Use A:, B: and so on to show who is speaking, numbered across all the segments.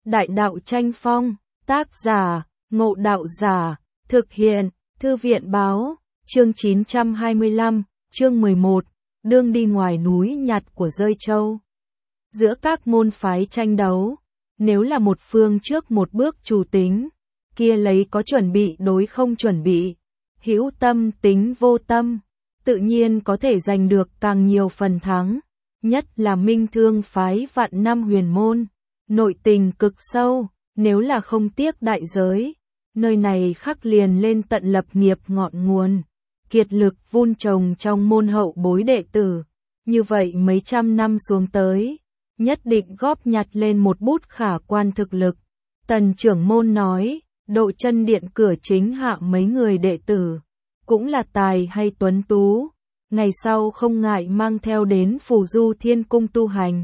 A: Đại đạo tranh phong, tác giả, Ngộ Đạo Giả, thực hiện, Thư viện báo, chương 925, chương 11, đương đi ngoài núi nhặt của rơi châu. Giữa các môn phái tranh đấu, nếu là một phương trước một bước chủ tính, kia lấy có chuẩn bị đối không chuẩn bị, hữu tâm tính vô tâm, tự nhiên có thể giành được càng nhiều phần thắng, nhất là Minh Thương phái vạn năm huyền môn, nội tình cực sâu, nếu là không tiếc đại giới, nơi này khắc liền lên tận lập nghiệp ngọn nguồn, kiệt lực vun trồng trong môn hậu bối đệ tử, như vậy mấy trăm năm xuống tới, nhất định góp nhặt lên một bút khả quan thực lực. Tần trưởng môn nói, Độ Chân Điện cửa chính hạ mấy người đệ tử, cũng là tài hay tuấn tú, ngày sau không ngại mang theo đến Phù Du Thiên Cung tu hành.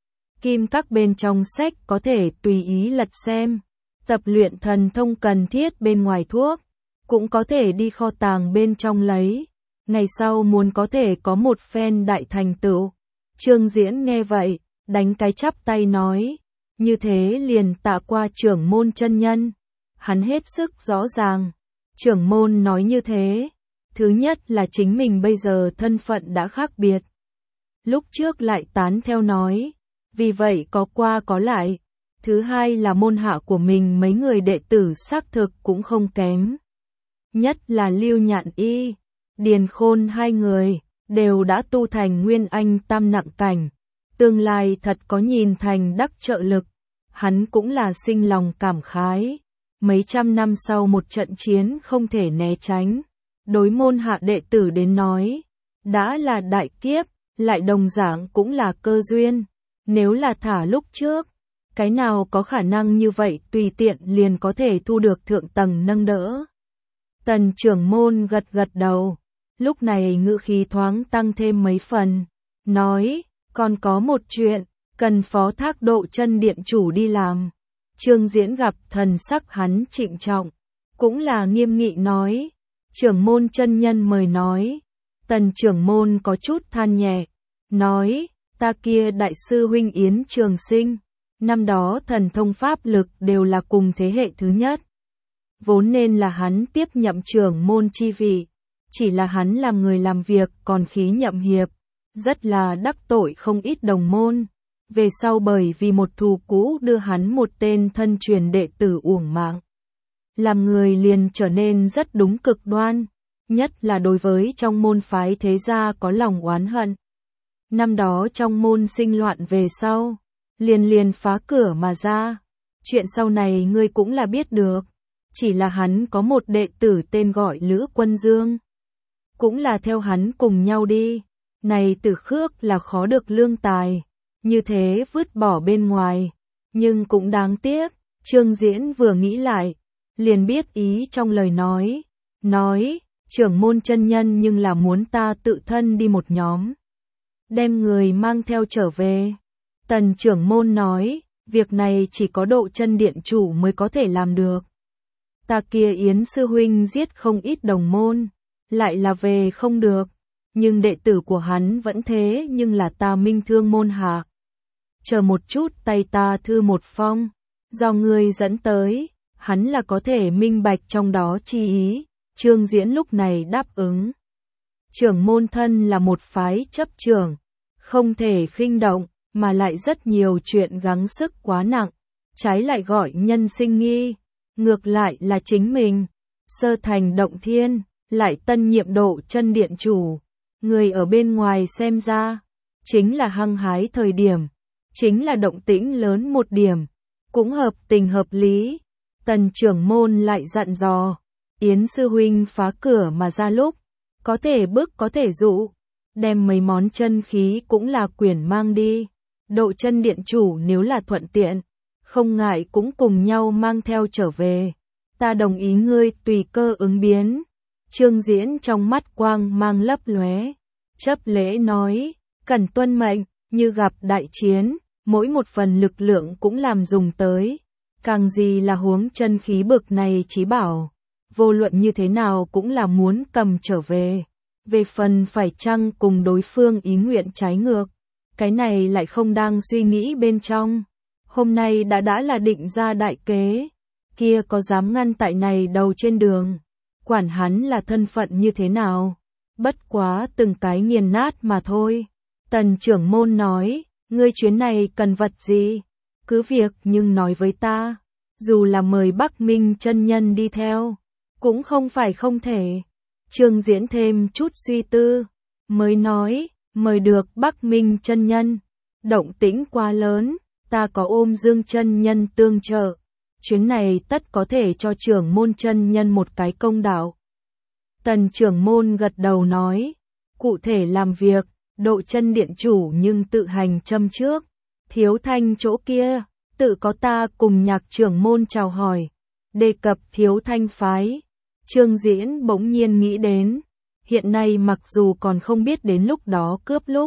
A: Kim các bên trong sách có thể tùy ý lật xem, tập luyện thần thông cần thiết bên ngoài thuốc, cũng có thể đi kho tàng bên trong lấy, ngày sau muốn có thể có một phen đại thành tựu. Trương Diễn nghe vậy, đánh cái chắp tay nói, như thế liền tạ qua trưởng môn chân nhân. Hắn hết sức rõ ràng, trưởng môn nói như thế, thứ nhất là chính mình bây giờ thân phận đã khác biệt. Lúc trước lại tán theo nói, vì vậy có qua có lại. Thứ hai là môn hạ của mình mấy người đệ tử xác thực cũng không kém. Nhất là Lưu Nhạn Y, Điền Khôn hai người, đều đã tu thành Nguyên Anh tam nặng cảnh. Tương lai thật có nhìn thành đắc trợ lực, hắn cũng là sinh lòng cảm khái. Mấy trăm năm sau một trận chiến không thể né tránh, đối môn hạ đệ tử đến nói, đã là đại kiếp, lại đồng dạng cũng là cơ duyên. Nếu là thả lúc trước, cái nào có khả năng như vậy tùy tiện liền có thể thu được thượng tầng nâng đỡ. Tần trưởng môn gật gật đầu, lúc này ngữ khí thoáng tăng thêm mấy phần, nói, còn có một chuyện, cần phó thác Độ Chân Điện chủ đi làm. Trương Diễn gặp thần sắc hắn trịnh trọng, cũng là nghiêm nghị nói, trưởng môn chân nhân mời nói. Tần trưởng môn có chút than nhẹ, nói, ta kia đại sư huynh Yến Trường Sinh, năm đó thần thông pháp lực đều là cùng thế hệ thứ nhất. Vốn nên là hắn tiếp nhậm trưởng môn chi vị, chỉ là hắn làm người làm việc còn khí nhậm hiệp, rất là đắc tội không ít đồng môn. Về sau bởi vì một thù cũ đưa hắn một tên thân truyền đệ tử uổng mạng. Làm người liền trở nên rất đúng cực đoan, nhất là đối với trong môn phái thế gia có lòng oán hận. Năm đó trong môn sinh loạn về sau, liền phá cửa mà ra. Chuyện sau này ngươi cũng là biết được, chỉ là hắn có một đệ tử tên gọi Lữ Quân Dương. Cũng là theo hắn cùng nhau đi, này Tử Khước là khó được lương tài. Như thế vứt bỏ bên ngoài, nhưng cũng đáng tiếc. Trương Diễn vừa nghĩ lại, liền biết ý trong lời nói, trưởng môn chân nhân nhưng là muốn ta tự thân đi một nhóm, đem người mang theo trở về. Tần trưởng môn nói, việc này chỉ có Độ Chân Điện chủ mới có thể làm được. Ta kia Yến sư huynh giết không ít đồng môn, lại là về không được, nhưng đệ tử của hắn vẫn thế, nhưng là ta Minh Thương môn hạ. Chờ một chút, tay ta thư một phong, do ngươi dẫn tới, hắn là có thể minh bạch trong đó chi ý. Trương Diễn lúc này đáp ứng. Trưởng môn thân là một phái chấp trưởng, không thể khinh động, mà lại rất nhiều chuyện gắng sức quá nặng, trái lại gọi nhân sinh nghi. Ngược lại là chính mình, sơ thành động thiên, lại tân nhiệm Độ Chân Điện chủ. Người ở bên ngoài xem ra, chính là hăng hái thời điểm, chính là động tĩnh lớn một điểm, cũng hợp tình hợp lý. Tần trưởng môn lại dặn dò, Yến sư huynh phá cửa mà ra lúc, có thể bức có thể dụ, đem mấy món chân khí cũng là quyển mang đi. Độ Chân Điện chủ nếu là thuận tiện, không ngại cũng cùng nhau mang theo trở về. Ta đồng ý, ngươi tùy cơ ứng biến. Trương Diễn trong mắt quang mang lấp lóe, chấp lễ nói, cần tuân mệnh. Như gặp đại chiến, mỗi một phần lực lượng cũng làm dùng tới, càng gì là huống chân khí bực này chí bảo, vô luận như thế nào cũng là muốn cầm trở về. Về phần phải chăng cùng đối phương ý nguyện trái ngược, cái này lại không đang suy nghĩ bên trong. hôm nay đã là định ra đại kế, kia có dám ngăn tại này đầu trên đường, quản hắn là thân phận như thế nào, bất quá từng cái nghiền nát mà thôi. Tần trưởng môn nói, ngươi chuyến này cần vật gì, cứ việc nhưng nói với ta, dù là mời Bắc Minh chân nhân đi theo, cũng không phải không thể. Trương Diễn thêm chút suy tư, mới nói, mời được Bắc Minh chân nhân, động tĩnh quá lớn, ta có ôm Dương chân nhân tương trợ, chuyến này tất có thể cho trưởng môn chân nhân một cái công đạo. Tần trưởng môn gật đầu nói, cụ thể làm việc, Độ Chân điện chủ nhưng tự hành châm trước, Thiếu Thanh chỗ kia, tự có ta cùng Nhạc trưởng môn chào hỏi, đề cập Thiếu Thanh phái. Trương Diễn bỗng nhiên nghĩ đến, hiện nay mặc dù còn không biết đến lúc đó cướp lúc,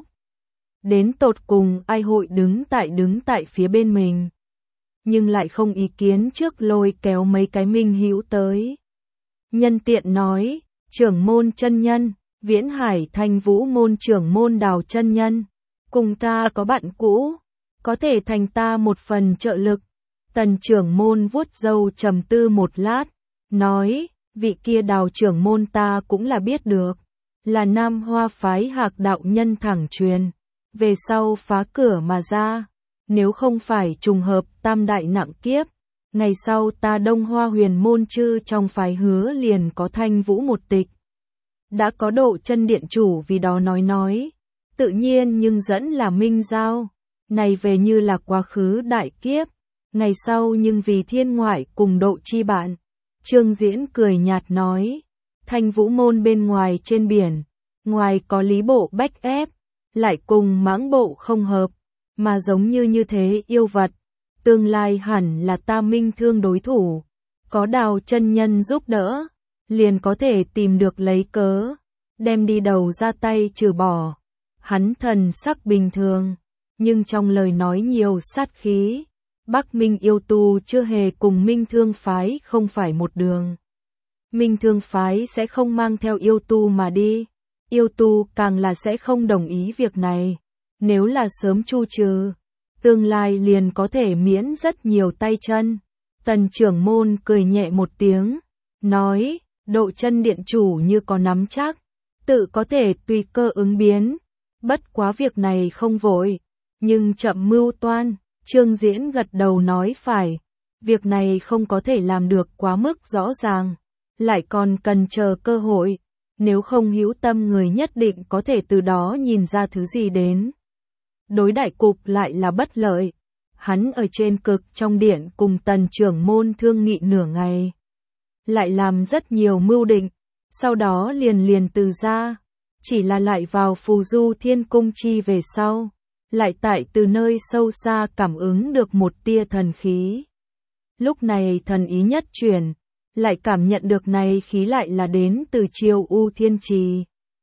A: đến tột cùng ai hội đứng tại phía bên mình, nhưng lại không ý kiến trước lôi kéo mấy cái minh hữu tới. Nhân tiện nói, trưởng môn chân nhân, Viễn Hải Thanh Vũ môn trưởng môn Đào chân nhân, cùng ta có bạn cũ, có thể thành ta một phần trợ lực. Tần trưởng môn vuốt râu trầm tư một lát, nói, vị kia Đào trưởng môn ta cũng là biết được, là Nam Hoa phái Hạc đạo nhân thẳng truyền, về sau phá cửa mà ra, nếu không phải trùng hợp tam đại nặng kiếp, ngày sau ta Đông Hoa huyền môn chư trong phái hứa liền có Thanh Vũ một tịch. Đã có Độ Chân điện chủ vì đó nói, tự nhiên nhưng dẫn là minh giao, này về như là quá khứ đại kiếp, ngày sau nhưng vì thiên ngoại cùng độ chi bạn. Trương Diễn cười nhạt nói, Thanh Vũ môn bên ngoài trên biển, ngoài có lý bộ bách ép, lại cùng mãng bộ không hợp, mà giống như thế yêu vật, tương lai hẳn là ta Minh Thương đối thủ, có Đào chân nhân giúp đỡ, liền có thể tìm được lấy cớ, đem đi đầu ra tay trừ bỏ. Hắn thần sắc bình thường, nhưng trong lời nói nhiều sát khí. Bắc Minh yêu tu chưa hề cùng Minh Thương phái không phải một đường. Minh Thương phái sẽ không mang theo yêu tu mà đi, yêu tu càng là sẽ không đồng ý việc này. Nếu là sớm chu trừ, tương lai liền có thể miễn rất nhiều tay chân. Tần trưởng môn cười nhẹ một tiếng, nói, Độ Chân điện chủ như có nắm chắc, tự có thể tùy cơ ứng biến. Bất quá việc này không vội, nhưng chậm mưu toan. Trương Diễn gật đầu nói phải, việc này không có thể làm được quá mức rõ ràng, lại còn cần chờ cơ hội, nếu không hữu tâm người nhất định có thể từ đó nhìn ra thứ gì đến. Đối đại cục lại là bất lợi, hắn ở trên cực trong điện cùng Tần trưởng môn thương nghị nửa ngày, lại làm rất nhiều mưu định, sau đó liền từ ra, chỉ là lại vào Phù Du Thiên Cung chi về sau. Lại tại từ nơi sâu xa cảm ứng được một tia thần khí. Lúc này thần ý nhất chuyển, lại cảm nhận được này khí lại là đến từ Chiêu U Thiên Trì.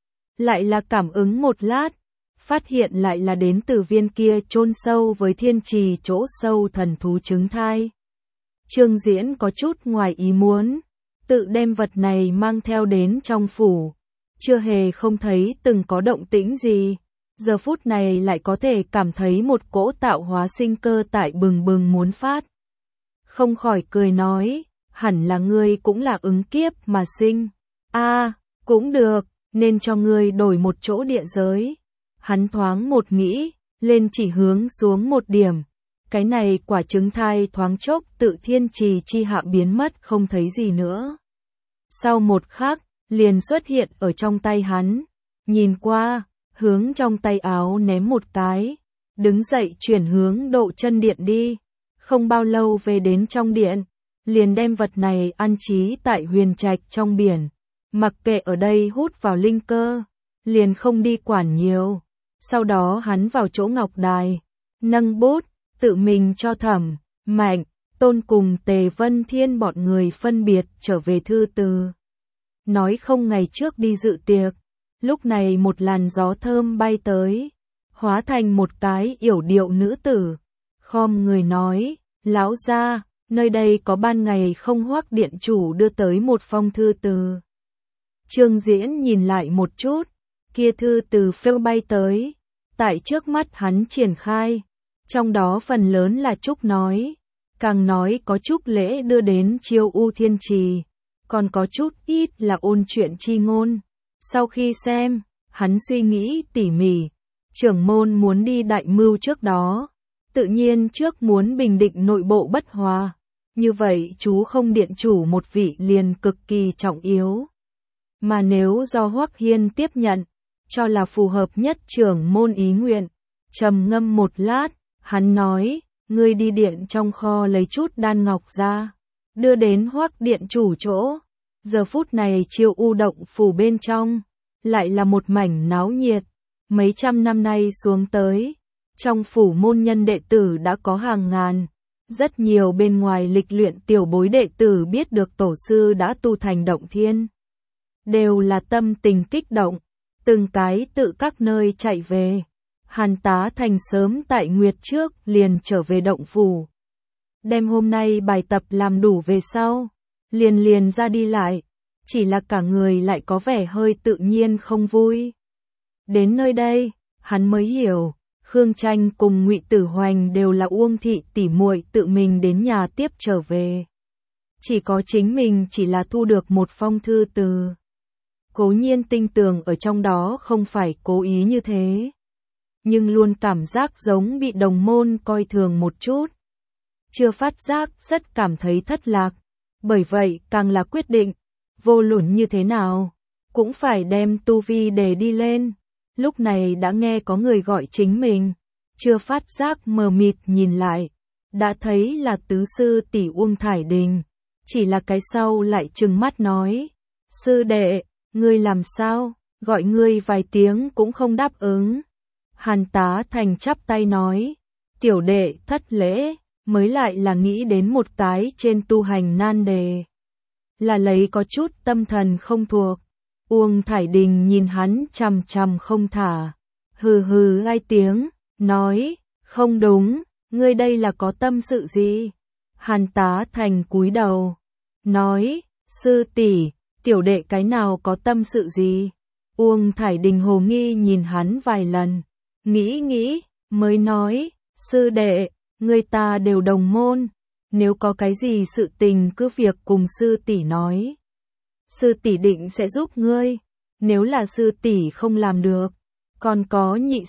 A: Lại là cảm ứng một lát, phát hiện lại là đến từ viên kia chôn sâu với thiên trì chỗ sâu thần thú trứng thai. Trương Diễn có chút ngoài ý muốn, tự đem vật này mang theo đến trong phủ, chưa hề không thấy từng có động tĩnh gì. Giờ phút này lại có thể cảm thấy một cỗ tạo hóa sinh cơ tại bừng bừng muốn phát. Không khỏi cười nói, hẳn là ngươi cũng là ứng kiếp mà sinh. Cũng được, nên cho ngươi đổi một chỗ địa giới. Hắn thoáng một nghĩ, lên chỉ hướng xuống một điểm. Cái này quả trứng thai thoáng chốc tự thiên trì chi hạ biến mất không thấy gì nữa. Sau một khắc, liền xuất hiện ở trong tay hắn. Nhìn qua, hướng trong tay áo ném một cái, đứng dậy chuyển hướng Độ Chân điện đi. Không bao lâu về đến trong điện, liền đem vật này an trí tại huyền trạch trong biển, mặc kệ ở đây hút vào linh cơ, liền không đi quản nhiều. Sau đó hắn vào chỗ ngọc đài, nâng bút, tự mình cho Thẩm, Mạnh, Tôn cùng Tề Vân Thiên bọn người phân biệt trở về thư từ. Nói không ngày trước đi dự tiệc. Lúc này một làn gió thơm bay tới, hóa thành một cái yểu điệu nữ tử, khom người nói, lão gia, nơi đây có ban ngày không Hoắc điện chủ đưa tới một phong thư từ. Trương Diễn nhìn lại một chút, kia thư từ phêu bay tới, tại trước mắt hắn triển khai, Trong đó phần lớn là chúc nói, càng nói có chúc lễ đưa đến Chiêu U Thiên Trì, còn có chút ít là ôn chuyện chi ngôn. Sau khi xem, hắn suy nghĩ tỉ mỉ, trưởng môn muốn đi đại mưu trước đó, tự nhiên trước muốn bình định nội bộ bất hòa, như vậy chú không điện chủ một vị liền cực kỳ trọng yếu. Mà nếu do Hoắc Hiên tiếp nhận, cho là phù hợp nhất trưởng môn ý nguyện, trầm ngâm một lát, hắn nói, ngươi đi điện trong kho lấy chút đan ngọc ra, đưa đến Hoắc điện chủ chỗ. Giờ phút này Chiêu U động phủ bên trong, lại là một mảnh náo nhiệt, mấy trăm năm nay xuống tới, trong phủ môn nhân đệ tử đã có hàng ngàn, rất nhiều bên ngoài lịch luyện tiểu bối đệ tử biết được tổ sư đã tu thành động thiên. Đều là tâm tình kích động, từng cái tự các nơi chạy về. Hàn Tá Thành sớm tại Nguyệt trước liền trở về động phủ. Đêm hôm nay bài tập làm đủ về sau, liền ra đi lại, chỉ là cả người lại có vẻ hơi tự nhiên không vui. Đến nơi đây, hắn mới hiểu, Khương Tranh cùng Ngụy Tử Hoành đều là Uông thị tỉ muội tự mình đến nhà tiếp trở về. Chỉ có chính mình chỉ là thu được một phong thư từ. Cố nhiên tinh tường ở trong đó không phải cố ý như thế, nhưng luôn cảm giác giống bị đồng môn coi thường một chút. Chưa phát giác rất cảm thấy thất lạc, bởi vậy càng là quyết định, vô luận như thế nào, cũng phải đem tu vi để đi lên. Lúc này đã nghe có người gọi chính mình, chưa phát giác mờ mịt nhìn lại, đã thấy là tứ sư tỷ Uông Thải Đình, chỉ là cái sau lại trừng mắt nói, sư đệ, ngươi làm sao, gọi ngươi vài tiếng cũng không đáp ứng. Hàn Tá Thành chắp tay nói, tiểu đệ thất lễ, mới lại là nghĩ đến một cái trên tu hành nan đề, là lấy có chút tâm thần không thuộc. Uông Thải Đình nhìn hắn chằm chằm không thả, hừ hừ hai tiếng, nói, không đúng, ngươi đây là có tâm sự gì? Hàn Tá Thành cúi đầu, nói, sư tỷ, tiểu đệ cái nào có tâm sự gì? Uông Thải Đình hồ nghi nhìn hắn vài lần, nghĩ, mới nói, sư đệ, ngươi ta đều đồng môn, nếu có cái gì sự tình cứ việc cùng sư tỷ nói. Sư tỷ định sẽ giúp ngươi, nếu là sư tỷ không làm được, còn có nhị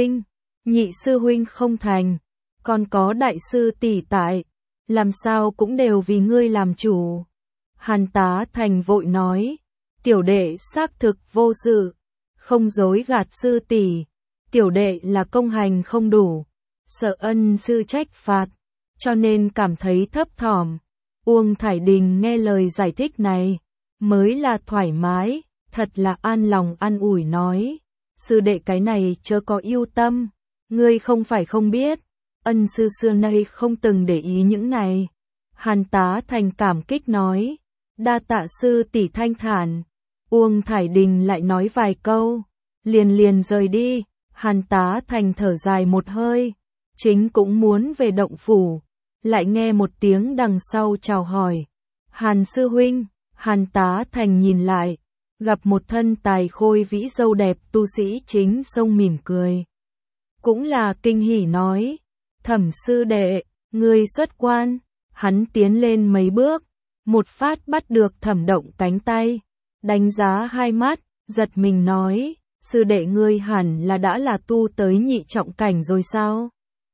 A: sư huynh không thành, còn có đại sư tỷ tại, làm sao cũng đều vì ngươi làm chủ. Hàn Tá Thành vội nói, tiểu đệ xác thực vô sự, không dối gạt sư tỷ, tiểu đệ là công hành không đủ, sợ ân sư trách phạt, cho nên cảm thấy thấp thỏm. Uông Thải Đình nghe lời giải thích này, mới là thoải mái, thật là an lòng an ủi nói, sư đệ cái này chớ có yêu tâm, ngươi không phải không biết, ân sư xưa nay không từng để ý những này. Hàn Tá Thành cảm kích nói, đa tạ sư tỷ thanh thản. Uông Thải Đình lại nói vài câu, liền rời đi. Hàn Tá Thành thở dài một hơi, chính cũng muốn về động phủ, lại nghe một tiếng đằng sau chào hỏi, Hàn sư huynh. Hàn Tá Thành nhìn lại, gặp một thân tài khôi vĩ dâu đẹp tu sĩ chính xông mỉm cười. Cũng là kinh hỉ nói, Thẩm sư đệ, ngươi xuất quan. Hắn tiến lên mấy bước, một phát bắt được Thẩm Động cánh tay, đánh giá hai mắt, giật mình nói, sư đệ ngươi hẳn là đã là tu tới nhị trọng cảnh rồi sao?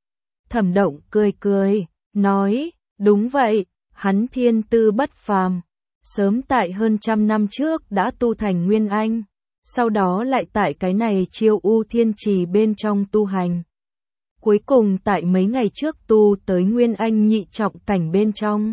A: Thẩm Động cười, nói, đúng vậy, hắn thiên tư bất phàm, sớm tại hơn 100 năm trước đã tu thành Nguyên Anh, sau đó lại tại cái này Chiêu U Thiên Trì bên trong tu hành. Cuối cùng tại mấy ngày trước tu tới Nguyên Anh nhị trọng cảnh bên trong.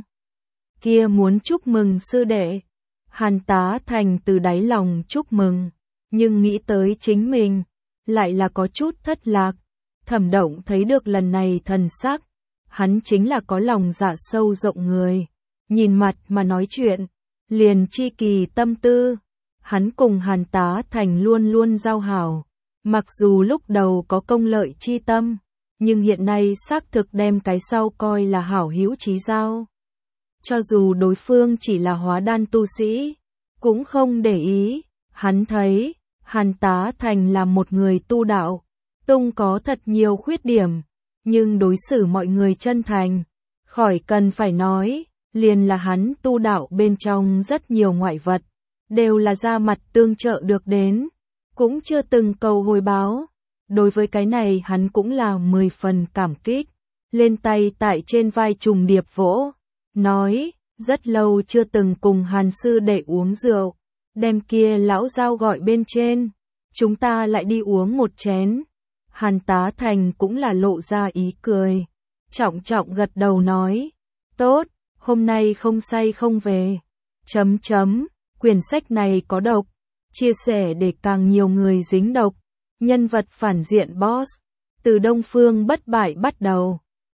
A: Kia muốn chúc mừng sư đệ. Hàn Tá Thành từ đáy lòng chúc mừng, nhưng nghĩ tới chính mình, lại là có chút thất lạc. Thẩm Động thấy được lần này thần sắc, hắn chính là có lòng dạ sâu rộng người, nhìn mặt mà nói chuyện, liền chi kỳ tâm tư. Hắn cùng Hàn Tá Thành luôn giao hảo, mặc dù lúc đầu có công lợi chi tâm, nhưng hiện nay xác thực đem cái sau coi là hảo hữu chí giao. Cho dù đối phương chỉ là hóa đan tu sĩ, cũng không để ý. Hắn thấy, Hàn Tá Thành là một người tu đạo, tung có thật nhiều khuyết điểm, nhưng đối xử mọi người chân thành. Khỏi cần phải nói, liền là hắn tu đạo bên trong rất nhiều ngoại vật, đều là ra mặt tương trợ được đến, cũng chưa từng cầu hồi báo. Đối với cái này hắn cũng là 10 phần cảm kích, lên tay tại trên vai trùng điệp vỗ, nói, rất lâu chưa từng cùng Hàn sư đệ uống rượu, đem kia lão dao gọi bên trên, chúng ta lại đi uống một chén. Hàn Tá Thành cũng là lộ ra ý cười, trọng trọng gật đầu nói, tốt, hôm nay không say không về. Quyển sách này có độc, chia sẻ để càng nhiều người dính độc. Nhân vật phản diện boss, từ Đông Phương Bất Bại bắt đầu.